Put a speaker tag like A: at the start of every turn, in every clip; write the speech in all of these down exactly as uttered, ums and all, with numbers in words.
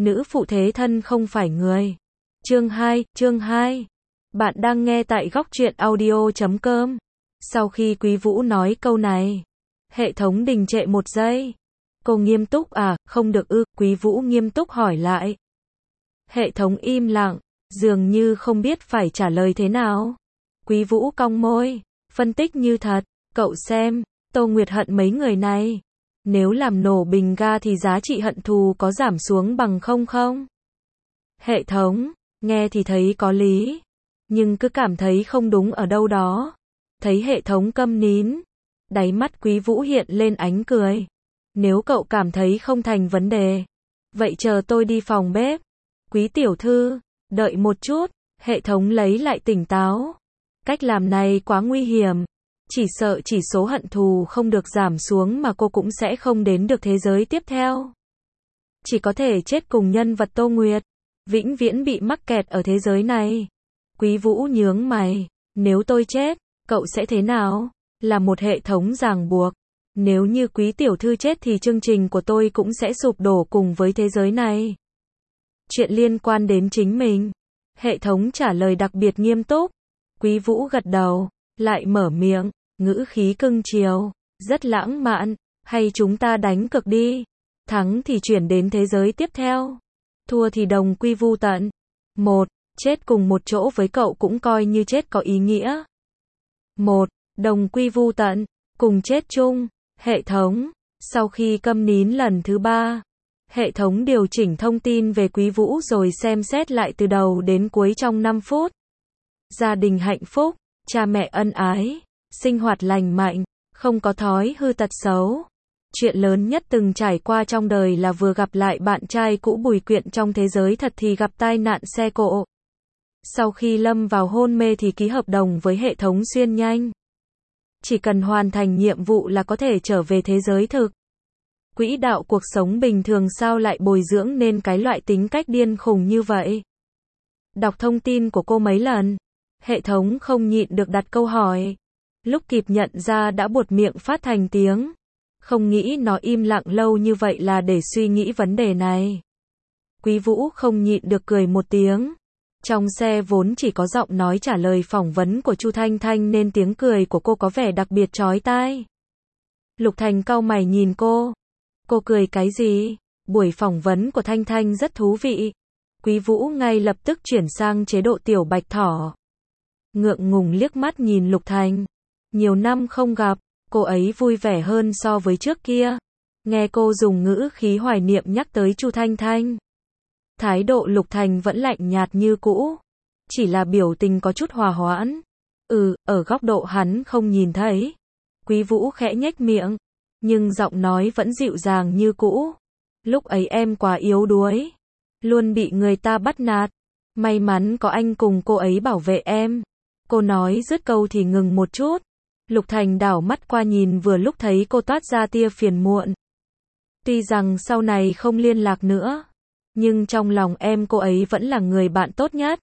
A: nữ phụ thế thân không phải người. Chương hai, chương hai. Bạn đang nghe tại góc truyện audio chấm com. Sau khi Quý Vũ nói câu này, hệ thống đình trệ một giây. Cô nghiêm túc à, không được ư, Quý Vũ nghiêm túc hỏi lại. Hệ thống im lặng, dường như không biết phải trả lời thế nào. Quý Vũ cong môi, phân tích như thật, cậu xem, Tô Nguyệt hận mấy người này. Nếu làm nổ bình ga thì giá trị hận thù có giảm xuống bằng không không? Hệ thống, nghe thì thấy có lý, nhưng cứ cảm thấy không đúng ở đâu đó. Thấy hệ thống câm nín, đáy mắt Quý Vũ hiện lên ánh cười. Nếu cậu cảm thấy không thành vấn đề, vậy chờ tôi đi phòng bếp. Quý tiểu thư, đợi một chút, hệ thống lấy lại tỉnh táo. Cách làm này quá nguy hiểm. Chỉ sợ chỉ số hận thù không được giảm xuống mà cô cũng sẽ không đến được thế giới tiếp theo. Chỉ có thể chết cùng nhân vật Tô Nguyệt, vĩnh viễn bị mắc kẹt ở thế giới này. Quý Vũ nhướng mày, nếu tôi chết, cậu sẽ thế nào? Là một hệ thống ràng buộc. Nếu như Quý tiểu thư chết thì chương trình của tôi cũng sẽ sụp đổ cùng với thế giới này. Chuyện liên quan đến chính mình. Hệ thống trả lời đặc biệt nghiêm túc. Quý Vũ gật đầu, lại mở miệng, ngữ khí cưng chiều, rất lãng mạn, hay chúng ta đánh cược đi. Thắng thì chuyển đến thế giới tiếp theo, thua thì đồng quy vu tận. Một, chết cùng một chỗ với cậu cũng coi như chết có ý nghĩa. Một, đồng quy vu tận, cùng chết chung. Hệ thống, sau khi câm nín lần thứ ba, hệ thống điều chỉnh thông tin về Quý Vũ rồi xem xét lại từ đầu đến cuối trong năm phút. Gia đình hạnh phúc, cha mẹ ân ái, sinh hoạt lành mạnh, không có thói hư tật xấu. Chuyện lớn nhất từng trải qua trong đời là vừa gặp lại bạn trai cũ Bùi Quyện trong thế giới thật thì gặp tai nạn xe cộ. Sau khi lâm vào hôn mê thì ký hợp đồng với hệ thống xuyên nhanh. Chỉ cần hoàn thành nhiệm vụ là có thể trở về thế giới thực. Quỹ đạo cuộc sống bình thường sao lại bồi dưỡng nên cái loại tính cách điên khùng như vậy? Đọc thông tin của cô mấy lần, hệ thống không nhịn được đặt câu hỏi. Lúc kịp nhận ra đã buột miệng phát thành tiếng. Không nghĩ nó im lặng lâu như vậy là để suy nghĩ vấn đề này. Quý Vũ không nhịn được cười một tiếng. Trong xe vốn chỉ có giọng nói trả lời phỏng vấn của Chu Thanh Thanh nên tiếng cười của cô có vẻ đặc biệt chói tai. Lục Thành cau mày nhìn cô. Cô cười cái gì? Buổi phỏng vấn của Thanh Thanh rất thú vị. Quý Vũ ngay lập tức chuyển sang chế độ tiểu bạch thỏ. Ngượng ngùng liếc mắt nhìn Lục Thành. Nhiều năm không gặp, cô ấy vui vẻ hơn so với trước kia. Nghe cô dùng ngữ khí hoài niệm nhắc tới Chu Thanh Thanh. Thái độ Lục Thành vẫn lạnh nhạt như cũ. Chỉ là biểu tình có chút hòa hoãn. Ừ, ở góc độ hắn không nhìn thấy. Quý Vũ khẽ nhếch miệng. Nhưng giọng nói vẫn dịu dàng như cũ. Lúc ấy em quá yếu đuối. Luôn bị người ta bắt nạt. May mắn có anh cùng cô ấy bảo vệ em. Cô nói dứt câu thì ngừng một chút. Lục Thành đảo mắt qua nhìn vừa lúc thấy cô toát ra tia phiền muộn. Tuy rằng sau này không liên lạc nữa, nhưng trong lòng em cô ấy vẫn là người bạn tốt nhất.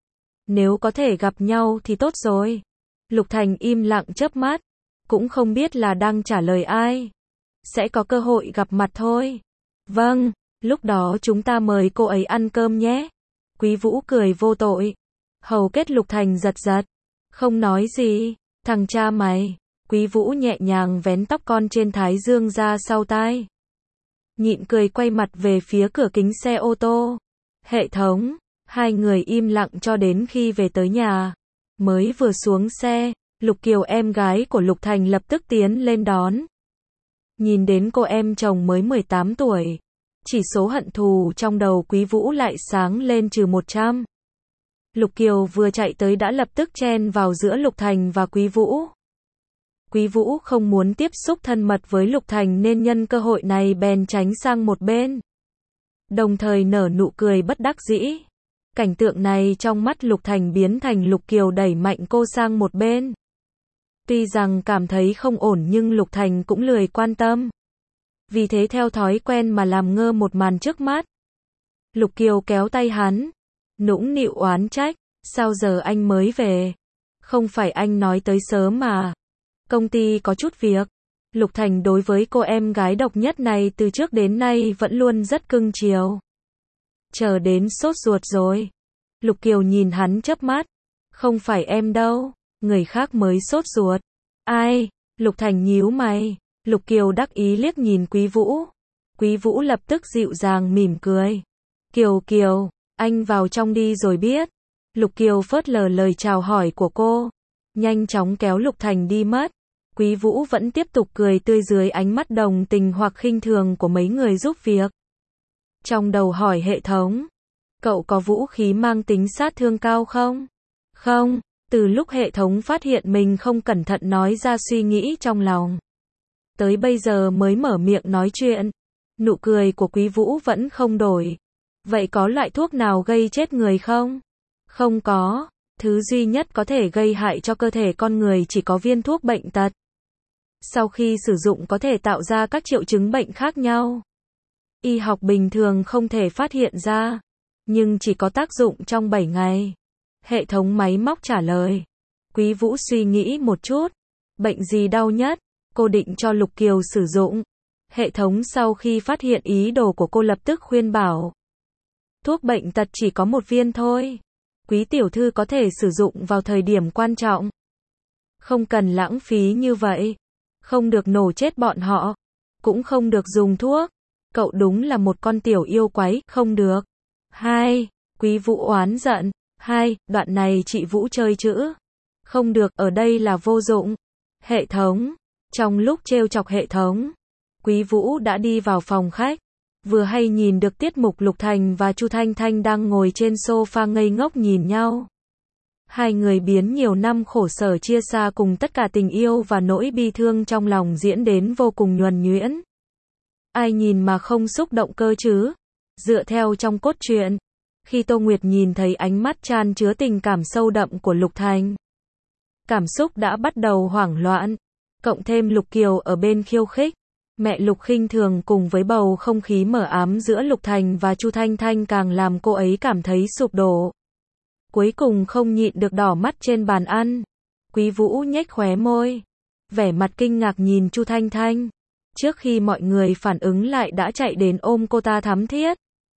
A: Nếu có thể gặp nhau thì tốt rồi. Lục Thành im lặng chớp mắt, cũng không biết là đang trả lời ai. Sẽ có cơ hội gặp mặt thôi. Vâng, lúc đó chúng ta mời cô ấy ăn cơm nhé. Quý Vũ cười vô tội. Hầu kết Lục Thành giật giật. Không nói gì, thằng cha mày. Quý Vũ nhẹ nhàng vén tóc con trên thái dương ra sau tai. Nhịn cười quay mặt về phía cửa kính xe ô tô. Hệ thống, hai người im lặng cho đến khi về tới nhà. Mới vừa xuống xe, Lục Kiều em gái của Lục Thành lập tức tiến lên đón. Nhìn đến cô em chồng mới mười tám tuổi. Chỉ số hận thù trong đầu Quý Vũ lại sáng lên trừ một trăm. Lục Kiều vừa chạy tới đã lập tức chen vào giữa Lục Thành và Quý Vũ. Quý Vũ không muốn tiếp xúc thân mật với Lục Thành nên nhân cơ hội này bèn tránh sang một bên. Đồng thời nở nụ cười bất đắc dĩ. Cảnh tượng này trong mắt Lục Thành biến thành Lục Kiều đẩy mạnh cô sang một bên. Tuy rằng cảm thấy không ổn nhưng Lục Thành cũng lười quan tâm. Vì thế theo thói quen mà làm ngơ một màn trước mắt. Lục Kiều kéo tay hắn, nũng nịu oán trách, sao giờ anh mới về? Không phải anh nói tới sớm mà. Công ty có chút việc. Lục Thành đối với cô em gái độc nhất này từ trước đến nay vẫn luôn rất cưng chiều. chờ đến sốt ruột rồi. Lục Kiều nhìn hắn chớp mắt. Không phải em đâu, người khác mới sốt ruột. Ai? Lục Thành nhíu mày. Lục Kiều đắc ý liếc nhìn Quý Vũ. Quý Vũ lập tức dịu dàng mỉm cười. Kiều Kiều, anh vào trong đi rồi biết. Lục Kiều phớt lờ lời chào hỏi của cô, nhanh chóng kéo Lục Thành đi mất. Quý Vũ vẫn tiếp tục cười tươi dưới ánh mắt đồng tình hoặc khinh thường của mấy người giúp việc. Trong đầu hỏi hệ thống, cậu có vũ khí mang tính sát thương cao không? Không, từ lúc hệ thống phát hiện mình không cẩn thận nói ra suy nghĩ trong lòng. Tới bây giờ mới mở miệng nói chuyện. Nụ cười của Quý Vũ vẫn không đổi. Vậy có loại thuốc nào gây chết người không? Không có, thứ duy nhất có thể gây hại cho cơ thể con người chỉ có viên thuốc bệnh tật. Sau khi sử dụng có thể tạo ra các triệu chứng bệnh khác nhau. Y học bình thường không thể phát hiện ra, nhưng chỉ có tác dụng trong bảy ngày. Hệ thống máy móc trả lời. Quý Vũ suy nghĩ một chút. Bệnh gì đau nhất? Cô định cho Lục Kiều sử dụng. Hệ thống sau khi phát hiện ý đồ của cô lập tức khuyên bảo. Thuốc bệnh tật chỉ có một viên thôi. Quý tiểu thư có thể sử dụng vào thời điểm quan trọng. Không cần lãng phí như vậy. Không được nổ chết bọn họ. Cũng không được dùng thuốc. Cậu đúng là một con tiểu yêu quái, không được. Hai, Quý Vũ oán giận. Hai, đoạn này chị Vũ chơi chữ. Không được, ở đây là vô dụng. Hệ thống. Trong lúc trêu chọc hệ thống, Quý Vũ đã đi vào phòng khách. Vừa hay nhìn được tiết mục Lục Thành và Chu Thanh Thanh đang ngồi trên sofa ngây ngốc nhìn nhau. Hai người biến nhiều năm khổ sở chia xa cùng tất cả tình yêu và nỗi bi thương trong lòng diễn đến vô cùng nhuần nhuyễn. Ai nhìn mà không xúc động cơ chứ? Dựa theo trong cốt truyện, khi Tô Nguyệt nhìn thấy ánh mắt chan chứa tình cảm sâu đậm của Lục Thành, cảm xúc đã bắt đầu hoảng loạn. Cộng thêm Lục Kiều ở bên khiêu khích, mẹ Lục khinh thường cùng với bầu không khí mờ ám giữa Lục Thành và Chu Thanh Thanh càng làm cô ấy cảm thấy sụp đổ. Cuối cùng không nhịn được đỏ mắt trên bàn ăn. Quý Vũ nhếch khóe môi, vẻ mặt kinh ngạc nhìn Chu Thanh Thanh. Trước khi mọi người phản ứng lại đã chạy đến ôm cô ta thắm thiết.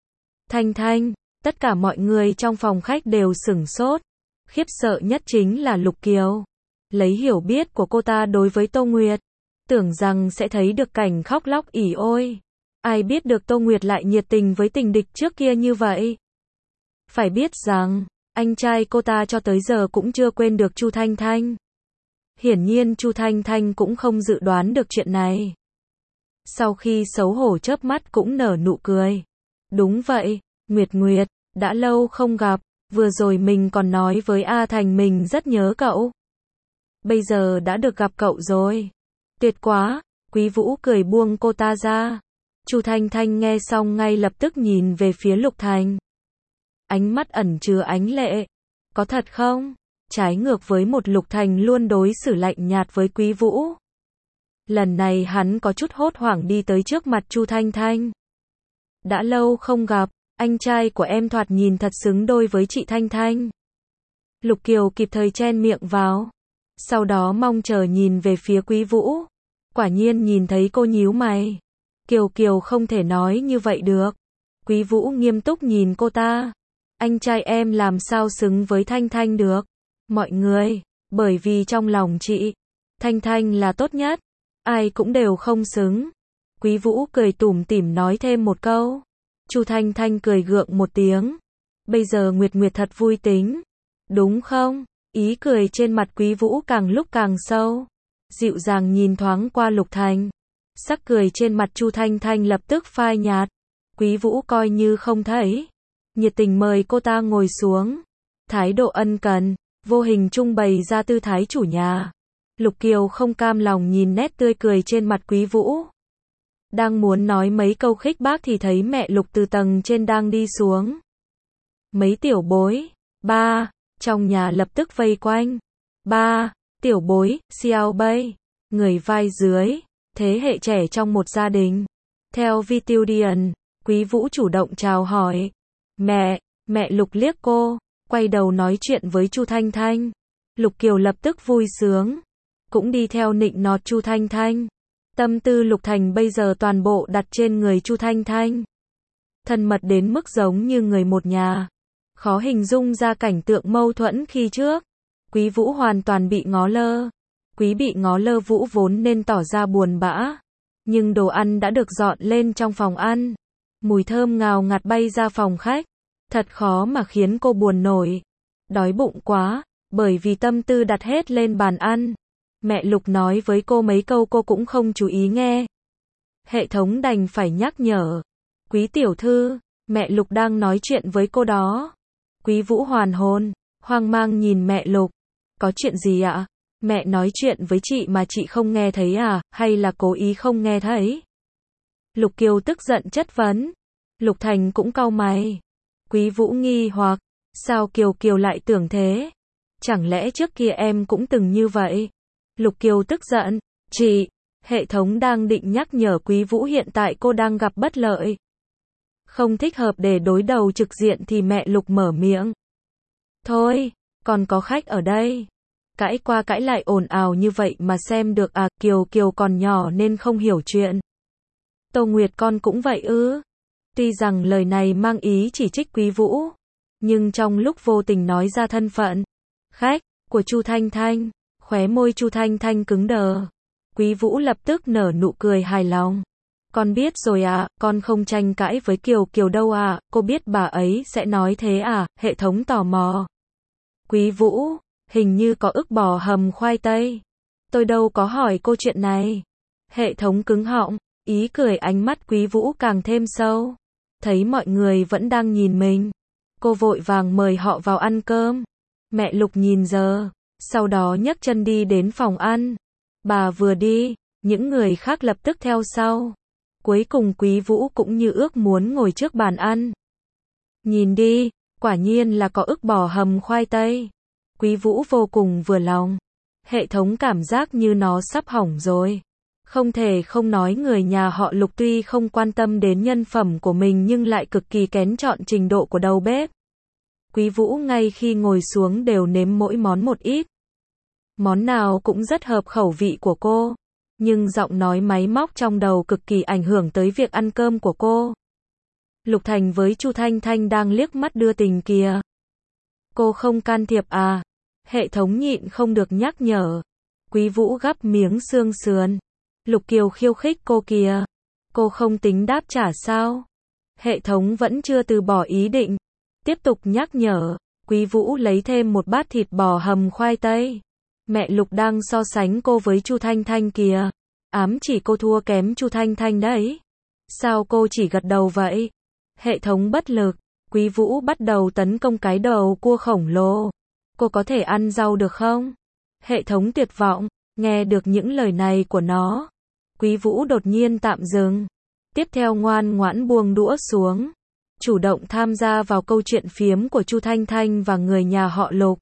A: Thanh Thanh, tất cả mọi người trong phòng khách đều sửng sốt. Khiếp sợ nhất chính là Lục Kiều. Lấy hiểu biết của cô ta đối với Tô Nguyệt, tưởng rằng sẽ thấy được cảnh khóc lóc ỉ ôi. Ai biết được Tô Nguyệt lại nhiệt tình với tình địch trước kia như vậy. Phải biết rằng, anh trai cô ta cho tới giờ cũng chưa quên được Chu Thanh Thanh. Hiển nhiên Chu Thanh Thanh cũng không dự đoán được chuyện này. Sau khi xấu hổ chớp mắt cũng nở nụ cười. Đúng vậy, Nguyệt Nguyệt, đã lâu không gặp, vừa rồi mình còn nói với A Thành mình rất nhớ cậu. Bây giờ đã được gặp cậu rồi. Tuyệt quá, Quý Vũ cười buông cô ta ra. Chu Thanh Thanh nghe xong ngay lập tức nhìn về phía Lục Thành. Ánh mắt ẩn chứa ánh lệ. Có thật không? Trái ngược với một Lục Thành luôn đối xử lạnh nhạt với Quý Vũ. Lần này hắn có chút hốt hoảng đi tới trước mặt Chu Thanh Thanh. Đã lâu không gặp, anh trai của em thoạt nhìn thật xứng đôi với chị Thanh Thanh. Lục Kiều kịp thời chen miệng vào. Sau đó mong chờ nhìn về phía Quý Vũ. Quả nhiên nhìn thấy cô nhíu mày. Kiều Kiều không thể nói như vậy được. Quý Vũ nghiêm túc nhìn cô ta. Anh trai em làm sao xứng với Thanh Thanh được? Mọi người, bởi vì trong lòng chị, Thanh Thanh là tốt nhất. Ai cũng đều không xứng. Quý Vũ cười tủm tỉm nói thêm một câu. Chu Thanh Thanh cười gượng một tiếng. Bây giờ Nguyệt Nguyệt thật vui tính. Đúng không? Ý cười trên mặt Quý Vũ càng lúc càng sâu. Dịu dàng nhìn thoáng qua Lục Thành. Sắc cười trên mặt Chu Thanh Thanh lập tức phai nhạt. Quý Vũ coi như không thấy. Nhiệt tình mời cô ta ngồi xuống. Thái độ ân cần, vô hình trung bày ra tư thái chủ nhà. Lục Kiều không cam lòng nhìn nét tươi cười trên mặt Quý Vũ. Đang muốn nói mấy câu khích bác thì thấy mẹ Lục từ tầng trên đang đi xuống. Mấy tiểu bối, ba, trong nhà lập tức vây quanh. Ba, tiểu bối, xiao bay, người vai dưới, thế hệ trẻ trong một gia đình. Theo Vitudian, Quý Vũ chủ động chào hỏi. Mẹ, mẹ Lục liếc cô, quay đầu nói chuyện với Chu Thanh Thanh. Lục Kiều lập tức vui sướng, cũng đi theo nịnh nọt Chu Thanh Thanh. Tâm tư Lục Thành bây giờ toàn bộ đặt trên người Chu Thanh Thanh. thân mật đến mức giống như người một nhà. Khó hình dung ra cảnh tượng mâu thuẫn khi trước. Quý Vũ hoàn toàn bị ngó lơ. Quý bị ngó lơ Vũ vốn nên tỏ ra buồn bã. Nhưng đồ ăn đã được dọn lên trong phòng ăn. Mùi thơm ngào ngạt bay ra phòng khách. Thật khó mà khiến cô buồn nổi. Đói bụng quá, bởi vì tâm tư đặt hết lên bàn ăn. Mẹ Lục nói với cô mấy câu cô cũng không chú ý nghe. Hệ thống đành phải nhắc nhở. Quý tiểu thư, mẹ Lục đang nói chuyện với cô đó. Quý Vũ hoàn hồn, hoang mang nhìn mẹ Lục. Có chuyện gì ạ? Mẹ nói chuyện với chị mà chị không nghe thấy à, hay là cố ý không nghe thấy? Lục Kiều tức giận chất vấn. Lục Thành cũng cau mày. Quý Vũ nghi hoặc, sao Kiều Kiều lại tưởng thế? Chẳng lẽ trước kia em cũng từng như vậy? Lục Kiều tức giận, chị, hệ thống đang định nhắc nhở Quý Vũ hiện tại cô đang gặp bất lợi. Không thích hợp để đối đầu trực diện thì mẹ Lục mở miệng. Thôi, còn có khách ở đây. Cãi qua cãi lại ồn ào như vậy mà xem được à, Kiều Kiều còn nhỏ nên không hiểu chuyện. Tô Nguyệt con cũng vậy ư? Tuy rằng lời này mang ý chỉ trích Quý Vũ, nhưng trong lúc vô tình nói ra thân phận khách của Chu Thanh Thanh, khóe môi Chu Thanh Thanh cứng đờ. Quý Vũ lập tức nở nụ cười hài lòng. Con biết rồi à, con không tranh cãi với Kiều Kiều đâu à, cô biết bà ấy sẽ nói thế à, hệ thống tò mò. Quý Vũ, hình như có ức bò hầm khoai tây. Tôi đâu có hỏi cô chuyện này. Hệ thống cứng họng, ý cười ánh mắt Quý Vũ càng thêm sâu. Thấy mọi người vẫn đang nhìn mình. Cô vội vàng mời họ vào ăn cơm. Mẹ Lục nhìn giờ, sau đó nhấc chân đi đến phòng ăn. Bà vừa đi, những người khác lập tức theo sau. Cuối cùng Quý Vũ cũng như ước muốn ngồi trước bàn ăn. Nhìn đi, quả nhiên là có ức bò hầm khoai tây. Quý Vũ vô cùng vừa lòng. Hệ thống cảm giác như nó sắp hỏng rồi. Không thể không nói người nhà họ Lục tuy không quan tâm đến nhân phẩm của mình nhưng lại cực kỳ kén chọn trình độ của đầu bếp. Quý Vũ ngay khi ngồi xuống đều nếm mỗi món một ít. Món nào cũng rất hợp khẩu vị của cô. Nhưng giọng nói máy móc trong đầu cực kỳ ảnh hưởng tới việc ăn cơm của cô. Lục Thành với Chu Thanh Thanh đang liếc mắt đưa tình kìa. Cô không can thiệp à? Hệ thống nhịn không được nhắc nhở. Quý Vũ gắp miếng xương sườn. Lục Kiều khiêu khích cô kìa. Cô không tính đáp trả sao? Hệ thống vẫn chưa từ bỏ ý định. Tiếp tục nhắc nhở. Quý Vũ lấy thêm một bát thịt bò hầm khoai tây. Mẹ Lục đang so sánh cô với Chu Thanh Thanh kìa. Ám chỉ cô thua kém Chu Thanh Thanh đấy. Sao cô chỉ gật đầu vậy? Hệ thống bất lực. Quý Vũ bắt đầu tấn công cái đầu cua khổng lồ. Cô có thể ăn rau được không? Hệ thống tuyệt vọng. Nghe được những lời này của nó. Quý Vũ đột nhiên tạm dừng. Tiếp theo ngoan ngoãn buông đũa xuống. Chủ động tham gia vào câu chuyện phiếm của Chu Thanh Thanh và người nhà họ Lục.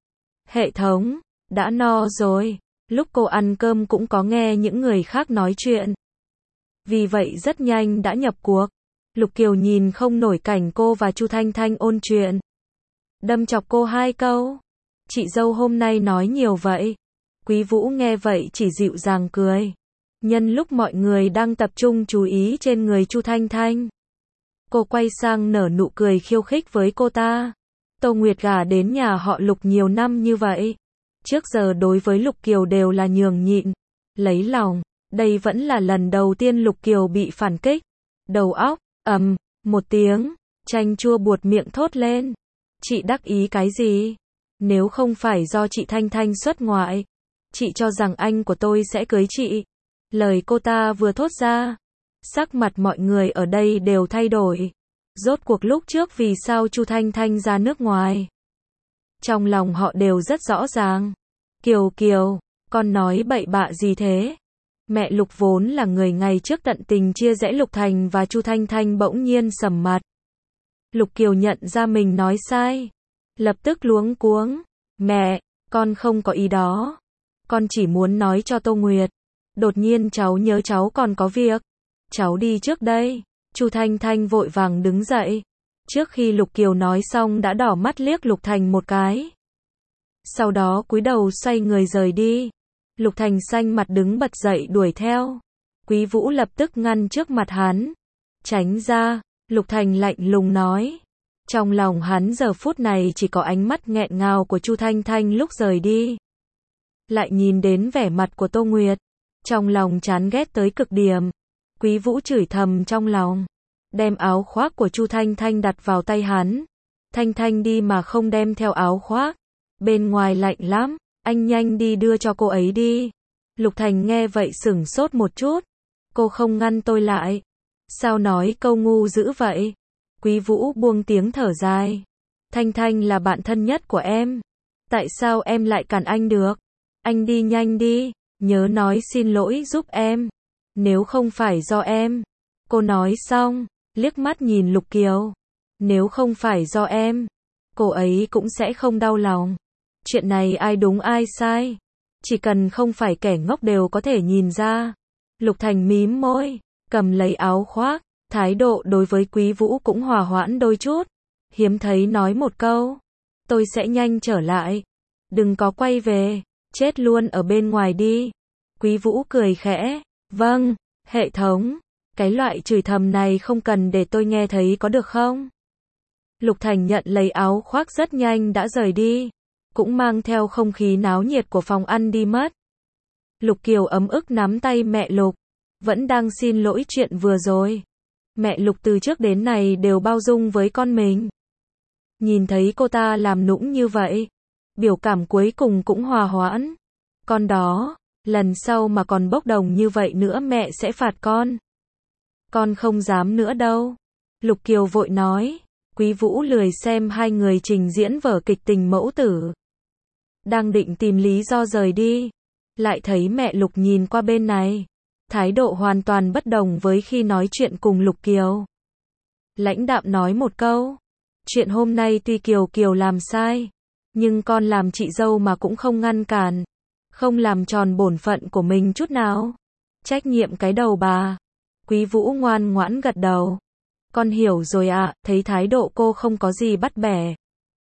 A: Hệ thống, đã no rồi. Lúc cô ăn cơm cũng có nghe những người khác nói chuyện. Vì vậy rất nhanh đã nhập cuộc. Lục Kiều nhìn không nổi cảnh cô và Chu Thanh Thanh ôn chuyện. Đâm chọc cô hai câu. Chị dâu hôm nay nói nhiều vậy. Quý Vũ nghe vậy chỉ dịu dàng cười. Nhân lúc mọi người đang tập trung chú ý trên người Chu Thanh Thanh. Cô quay sang nở nụ cười khiêu khích với cô ta. Tô Nguyệt gả đến nhà họ Lục nhiều năm như vậy. Trước giờ đối với Lục Kiều đều là nhường nhịn, lấy lòng. Đây vẫn là lần đầu tiên Lục Kiều bị phản kích. Đầu óc, ầm, một tiếng, chanh chua buột miệng thốt lên. Chị đắc ý cái gì? Nếu không phải do chị Thanh Thanh xuất ngoại, chị cho rằng anh của tôi sẽ cưới chị. Lời cô ta vừa thốt ra, sắc mặt mọi người ở đây đều thay đổi. Rốt cuộc lúc trước vì sao Chu Thanh Thanh ra nước ngoài? Trong lòng họ đều rất rõ ràng. Kiều Kiều, con nói bậy bạ gì thế? Mẹ Lục vốn là người ngày trước tận tình chia rẽ Lục Thành và Chu Thanh Thanh bỗng nhiên sầm mặt. Lục Kiều nhận ra mình nói sai. Lập tức luống cuống. Mẹ, con không có ý đó. Con chỉ muốn nói cho Tô Nguyệt. Đột nhiên cháu nhớ cháu còn có việc. Cháu đi trước đây. Chu Thanh Thanh vội vàng đứng dậy. Trước khi Lục Kiều nói xong đã đỏ mắt liếc Lục Thành một cái. Sau đó cúi đầu xoay người rời đi. Lục Thành xanh mặt đứng bật dậy đuổi theo. Quý Vũ lập tức ngăn trước mặt hắn. Tránh ra. Lục Thành lạnh lùng nói. Trong lòng hắn giờ phút này chỉ có ánh mắt nghẹn ngào của Chu Thanh Thanh lúc rời đi. Lại nhìn đến vẻ mặt của Tô Nguyệt. Trong lòng chán ghét tới cực điểm. Quý Vũ chửi thầm trong lòng. Đem áo khoác của Chu Thanh Thanh đặt vào tay hắn. Thanh Thanh đi mà không đem theo áo khoác. Bên ngoài lạnh lắm, anh nhanh đi đưa cho cô ấy đi. Lục Thành nghe vậy sửng sốt một chút. Cô không ngăn tôi lại. Sao nói câu ngu dữ vậy? Quý Vũ buông tiếng thở dài. Thanh Thanh là bạn thân nhất của em. Tại sao em lại cản anh được? Anh đi nhanh đi, nhớ nói xin lỗi giúp em. Nếu không phải do em. Cô nói xong, liếc mắt nhìn Lục Kiều. Nếu không phải do em, cô ấy cũng sẽ không đau lòng. Chuyện này ai đúng ai sai. Chỉ cần không phải kẻ ngốc đều có thể nhìn ra. Lục Thành mím môi, cầm lấy áo khoác. Thái độ đối với Quý Vũ cũng hòa hoãn đôi chút. Hiếm thấy nói một câu. Tôi sẽ nhanh trở lại. Đừng có quay về. Chết luôn ở bên ngoài đi. Quý Vũ cười khẽ. Vâng, hệ thống. Cái loại chửi thầm này không cần để tôi nghe thấy có được không? Lục Thành nhận lấy áo khoác rất nhanh đã rời đi. Cũng mang theo không khí náo nhiệt của phòng ăn đi mất. Lục Kiều ấm ức nắm tay mẹ Lục. Vẫn đang xin lỗi chuyện vừa rồi. Mẹ Lục từ trước đến nay đều bao dung với con mình. Nhìn thấy cô ta làm nũng như vậy. Biểu cảm cuối cùng cũng hòa hoãn. Con đó, lần sau mà còn bốc đồng như vậy nữa mẹ sẽ phạt con. Con không dám nữa đâu. Lục Kiều vội nói. Quý Vũ lười xem hai người trình diễn vở kịch tình mẫu tử. Đang định tìm lý do rời đi. Lại thấy mẹ Lục nhìn qua bên này. Thái độ hoàn toàn bất đồng với khi nói chuyện cùng Lục Kiều. Lãnh đạm nói một câu. Chuyện hôm nay tuy Kiều Kiều làm sai. Nhưng con làm chị dâu mà cũng không ngăn cản. Không làm tròn bổn phận của mình chút nào. Trách nhiệm cái đầu bà. Quý Vũ ngoan ngoãn gật đầu. Con hiểu rồi ạ, à, thấy thái độ cô không có gì bắt bẻ.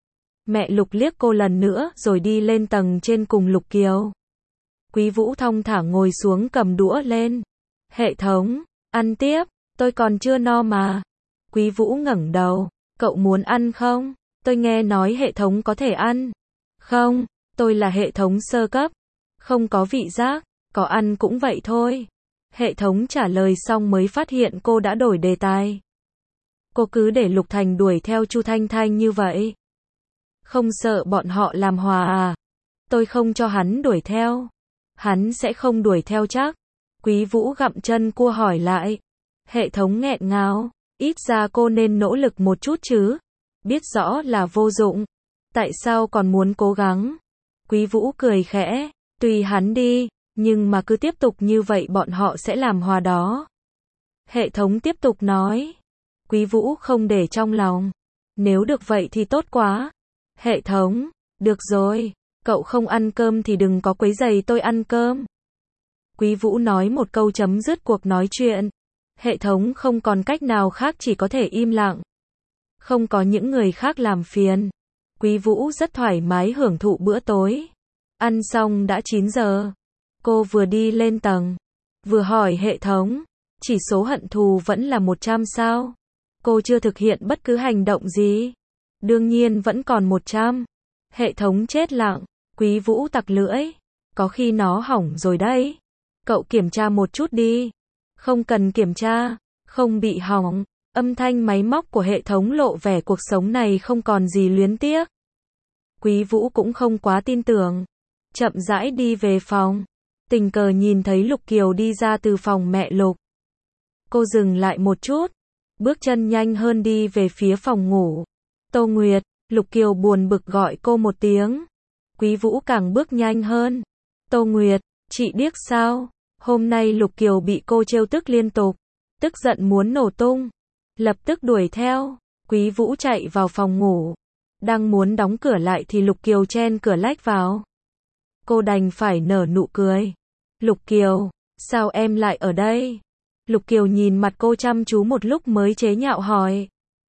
A: Mẹ Lục liếc cô lần nữa rồi đi lên tầng trên cùng Lục Kiều. Quý Vũ thong thả ngồi xuống cầm đũa lên. Hệ thống, ăn tiếp, tôi còn chưa no mà. Quý Vũ ngẩng đầu, cậu muốn ăn không? Tôi nghe nói hệ thống có thể ăn. Không, tôi là hệ thống sơ cấp. Không có vị giác, có ăn cũng vậy thôi. Hệ thống trả lời xong mới phát hiện cô đã đổi đề tài. Cô cứ để Lục Thành đuổi theo Chu Thanh Thanh như vậy. Không sợ bọn họ làm hòa à? Tôi không cho hắn đuổi theo. Hắn sẽ không đuổi theo chắc. Quý Vũ gặm chân cua hỏi lại. Hệ thống nghẹn ngào. Ít ra cô nên nỗ lực một chút chứ. Biết rõ là vô dụng. Tại sao còn muốn cố gắng? Quý Vũ cười khẽ. Tùy hắn đi. Nhưng mà cứ tiếp tục như vậy bọn họ sẽ làm hòa đó. Hệ thống tiếp tục nói. Quý Vũ không để trong lòng. Nếu được vậy thì tốt quá. Hệ thống. Được rồi. Cậu không ăn cơm thì đừng có quấy rầy tôi ăn cơm. Quý Vũ nói một câu chấm dứt cuộc nói chuyện. Hệ thống không còn cách nào khác chỉ có thể im lặng. Không có những người khác làm phiền. Quý Vũ rất thoải mái hưởng thụ bữa tối. Ăn xong đã chín giờ. Cô vừa đi lên tầng. Vừa hỏi hệ thống. Chỉ số hận thù vẫn là một trăm sao? Cô chưa thực hiện bất cứ hành động gì. Đương nhiên vẫn còn một trăm. Hệ thống chết lặng. Quý Vũ tặc lưỡi. Có khi nó hỏng rồi đấy. Cậu kiểm tra một chút đi. Không cần kiểm tra. Không bị hỏng. Âm thanh máy móc của hệ thống lộ vẻ cuộc sống này không còn gì luyến tiếc. Quý Vũ cũng không quá tin tưởng. Chậm rãi đi về phòng. Tình cờ nhìn thấy Lục Kiều đi ra từ phòng mẹ Lục. Cô dừng lại một chút. Bước chân nhanh hơn đi về phía phòng ngủ. Tô Nguyệt, Lục Kiều buồn bực gọi cô một tiếng. Quý Vũ càng bước nhanh hơn. Tô Nguyệt, chị điếc sao? Hôm nay Lục Kiều bị cô trêu tức liên tục. Tức giận muốn nổ tung. Lập tức đuổi theo. Quý Vũ chạy vào phòng ngủ. Đang muốn đóng cửa lại thì Lục Kiều chen cửa lách vào. Cô đành phải nở nụ cười. Lục Kiều, sao em lại ở đây? Lục Kiều nhìn mặt cô chăm chú một lúc mới chế nhạo hỏi.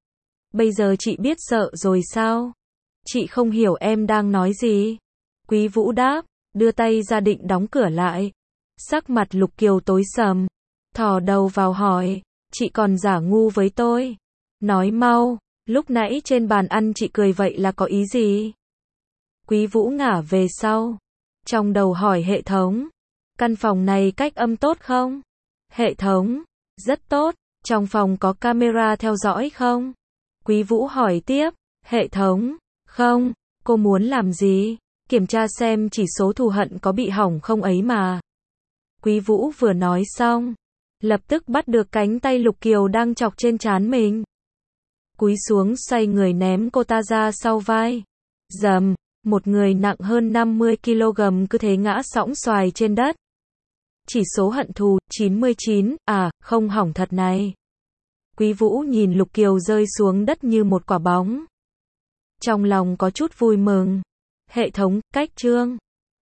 A: Bây giờ chị biết sợ rồi sao? Chị không hiểu em đang nói gì. Quý Vũ đáp, đưa tay ra định đóng cửa lại. Sắc mặt Lục Kiều tối sầm. Thò đầu vào hỏi, chị còn giả ngu với tôi. Nói mau, lúc nãy trên bàn ăn chị cười vậy là có ý gì? Quý Vũ ngả về sau. Trong đầu hỏi hệ thống. Căn phòng này cách âm tốt không? Hệ thống. Rất tốt. Trong phòng có camera theo dõi không? Quý Vũ hỏi tiếp. Hệ thống. Không. Cô muốn làm gì? Kiểm tra xem chỉ số thù hận có bị hỏng không ấy mà. Quý Vũ vừa nói xong, lập tức bắt được cánh tay Lục Kiều đang chọc trên trán mình. Cúi xuống xoay người ném cô ta ra sau vai. Dầm, một người nặng hơn năm mươi ki lô gam cứ thế ngã sõng xoài trên đất. Chỉ số hận thù, chín mươi chín, à, không hỏng thật này. Quý Vũ nhìn Lục Kiều rơi xuống đất như một quả bóng. Trong lòng có chút vui mừng. Hệ thống, cách chương.